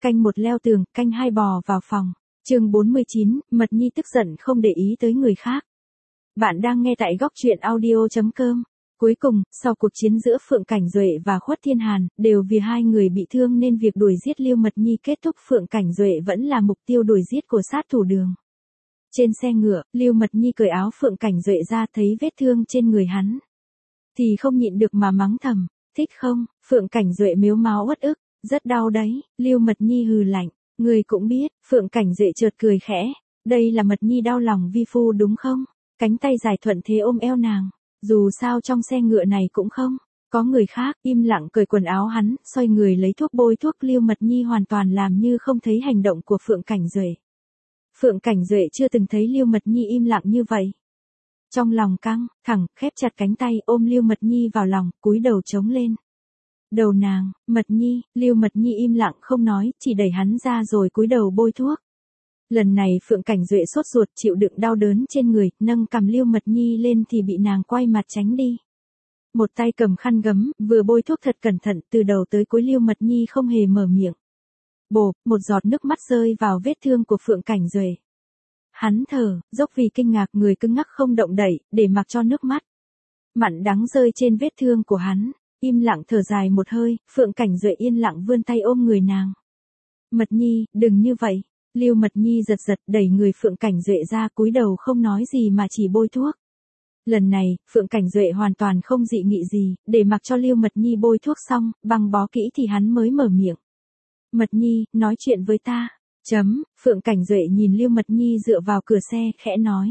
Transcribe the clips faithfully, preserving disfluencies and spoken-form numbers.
Canh một leo tường, canh hai bò vào phòng. Chương bốn mươi chín, Mật Nhi tức giận không để ý tới người khác. Bạn đang nghe tại góc truyện audio chấm com. Cuối cùng, sau cuộc chiến giữa Phượng Cảnh Duệ và Khuất Thiên Hàn, đều vì hai người bị thương nên việc đuổi giết Lưu Mật Nhi kết thúc. Phượng Cảnh Duệ vẫn là mục tiêu đuổi giết của sát thủ Đường. Trên xe ngựa, Lưu Mật Nhi cởi áo Phượng Cảnh Duệ ra, thấy vết thương trên người hắn thì không nhịn được mà mắng thầm, thích không? Phượng Cảnh Duệ mếu máo uất ức, rất đau đấy. Lưu Mật Nhi hừ lạnh, người cũng biết. Phượng Cảnh Duệ chợt cười khẽ, đây là Mật Nhi đau lòng vi phu đúng không? Cánh tay dài thuận thế ôm eo nàng, dù sao trong xe ngựa này cũng không có người khác. Im lặng cởi quần áo hắn, xoay người lấy thuốc bôi thuốc. Lưu Mật Nhi hoàn toàn làm như không thấy hành động của Phượng Cảnh Duệ. Phượng Cảnh Duệ chưa từng thấy Lưu Mật Nhi im lặng như vậy. Trong lòng căng thẳng, khép chặt cánh tay, ôm Lưu Mật Nhi vào lòng, cúi đầu chống lên đầu nàng. Mật Nhi. Lưu Mật Nhi im lặng không nói, chỉ đẩy hắn ra rồi cúi đầu bôi thuốc. Lần này Phượng Cảnh Duệ sốt ruột, chịu đựng đau đớn trên người, nâng cằm Lưu Mật Nhi lên thì bị nàng quay mặt tránh đi. Một tay cầm khăn gấm, vừa bôi thuốc thật cẩn thận, từ đầu tới cuối Lưu Mật Nhi không hề mở miệng. Bộp, một giọt nước mắt rơi vào vết thương của Phượng Cảnh Duệ. Hắn thở dốc vì kinh ngạc, người cứng ngắc không động đậy, để mặc cho nước mắt mặn đắng rơi trên vết thương của hắn. Im lặng thở dài một hơi, Phượng Cảnh Duệ yên lặng vươn tay ôm người nàng. Mật Nhi, đừng như vậy. Lưu Mật Nhi giật giật đẩy người Phượng Cảnh Duệ ra, cúi đầu không nói gì mà chỉ bôi thuốc. Lần này, Phượng Cảnh Duệ hoàn toàn không dị nghị gì, để mặc cho Lưu Mật Nhi bôi thuốc xong, băng bó kỹ thì hắn mới mở miệng. Mật Nhi, nói chuyện với ta. Chấm, Phượng Cảnh Duệ nhìn Lưu Mật Nhi dựa vào cửa xe, khẽ nói.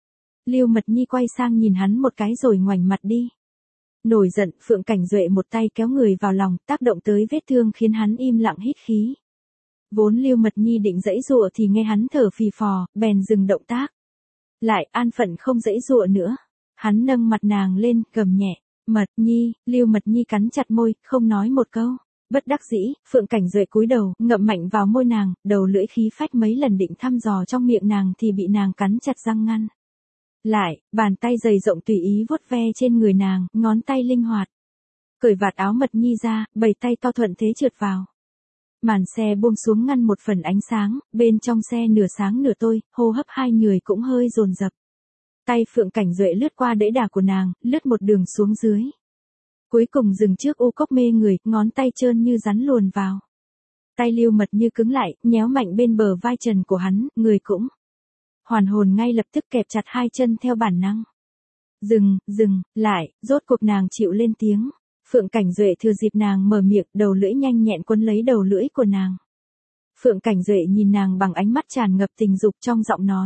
Lưu Mật Nhi quay sang nhìn hắn một cái rồi ngoảnh mặt đi. Nổi giận, Phượng Cảnh Duệ một tay kéo người vào lòng, tác động tới vết thương khiến hắn im lặng hít khí. Vốn Lưu Mật Nhi định giãy giụa thì nghe hắn thở phì phò, bèn dừng động tác. Lại an phận không giãy giụa nữa. Hắn nâng mặt nàng lên, gầm nhẹ. Mật Nhi. Lưu Mật Nhi cắn chặt môi, không nói một câu. Bất đắc dĩ, Phượng Cảnh Duệ cúi đầu, ngậm mạnh vào môi nàng, đầu lưỡi khí phách mấy lần định thăm dò trong miệng nàng thì bị nàng cắn chặt răng ngăn lại. Bàn tay dày rộng tùy ý vuốt ve trên người nàng, ngón tay linh hoạt cởi vạt áo Mật Nhi ra, bày tay to thuận thế trượt vào. Màn xe buông xuống ngăn một phần ánh sáng, bên trong xe nửa sáng nửa tối, hô hấp hai người cũng hơi dồn dập. Tay Phượng Cảnh Duệ lướt qua đẫy đà của nàng, lướt một đường xuống dưới. Cuối cùng dừng trước u cốc mê người, ngón tay trơn như rắn luồn vào. Tay Lưu Mật Như cứng lại, nhéo mạnh bên bờ vai trần của hắn, người cũng hoàn hồn ngay lập tức kẹp chặt hai chân theo bản năng. Dừng, dừng, lại, rốt cuộc nàng chịu lên tiếng. Phượng Cảnh Duệ thừa dịp nàng mở miệng, đầu lưỡi nhanh nhẹn quấn lấy đầu lưỡi của nàng. Phượng Cảnh Duệ nhìn nàng bằng ánh mắt tràn ngập tình dục, trong giọng nói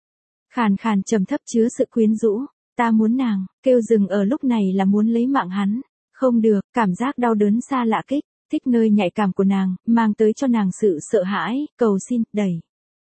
khàn khàn trầm thấp chứa sự quyến rũ. Ta muốn nàng. Kêu dừng ở lúc này là muốn lấy mạng hắn. Không được, cảm giác đau đớn xa lạ kích thích nơi nhạy cảm của nàng, mang tới cho nàng sự sợ hãi, cầu xin, đẩy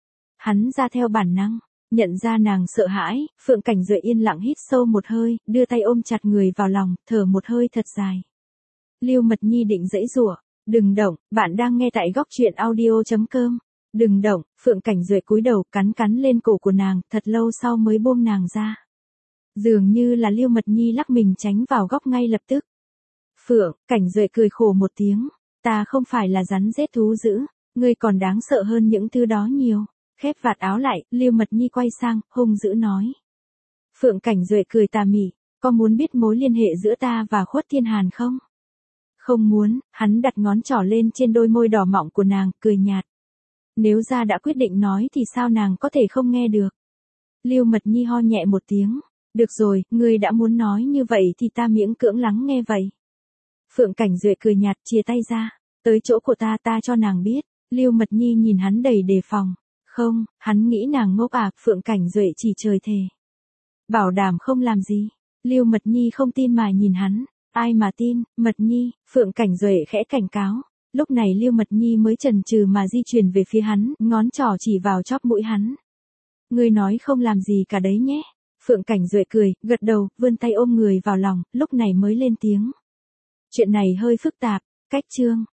hắn ra theo bản năng. Nhận ra nàng sợ hãi, Phượng Cảnh Duệ yên lặng hít sâu một hơi, đưa tay ôm chặt người vào lòng, thở một hơi thật dài. Lưu Mật Nhi định giãy giụa, đừng động. Bạn đang nghe tại góc truyện audio chấm com. Đừng động. Phượng Cảnh Duệ cúi đầu cắn cắn lên cổ của nàng, thật lâu sau mới buông nàng ra. Dường như là Lưu Mật Nhi lắc mình tránh vào góc ngay lập tức. Phượng Cảnh Duệ cười khổ một tiếng, ta không phải là rắn rết thú dữ, ngươi còn đáng sợ hơn những thứ đó nhiều. Khép vạt áo lại, Lưu Mật Nhi quay sang, hung dữ nói. Phượng Cảnh Duệ cười tà mị, có muốn biết mối liên hệ giữa ta và Khuất Thiên Hàn không? Không muốn. Hắn đặt ngón trỏ lên trên đôi môi đỏ mọng của nàng, cười nhạt. Nếu ra đã quyết định nói thì sao nàng có thể không nghe được? Lưu Mật Nhi ho nhẹ một tiếng. Được rồi, ngươi đã muốn nói như vậy thì ta miễn cưỡng lắng nghe vậy. Phượng Cảnh Duệ cười nhạt, chia tay ra. Tới chỗ của ta, ta cho nàng biết. Lưu Mật Nhi nhìn hắn đầy đề phòng. Không, hắn nghĩ nàng ngốc à. Phượng Cảnh Duệ chỉ trời thề bảo đảm không làm gì. Lưu Mật Nhi không tin mà nhìn hắn. Ai mà tin? Mật Nhi. Phượng Cảnh Duệ khẽ cảnh cáo. Lúc này Lưu Mật Nhi mới chần chừ mà di chuyển về phía hắn, ngón trỏ chỉ vào chóp mũi hắn. Ngươi nói không làm gì cả đấy nhé. Phượng Cảnh Duệ cười, gật đầu, vươn tay ôm người vào lòng, lúc này mới lên tiếng. Chuyện này hơi phức tạp. Cách chương.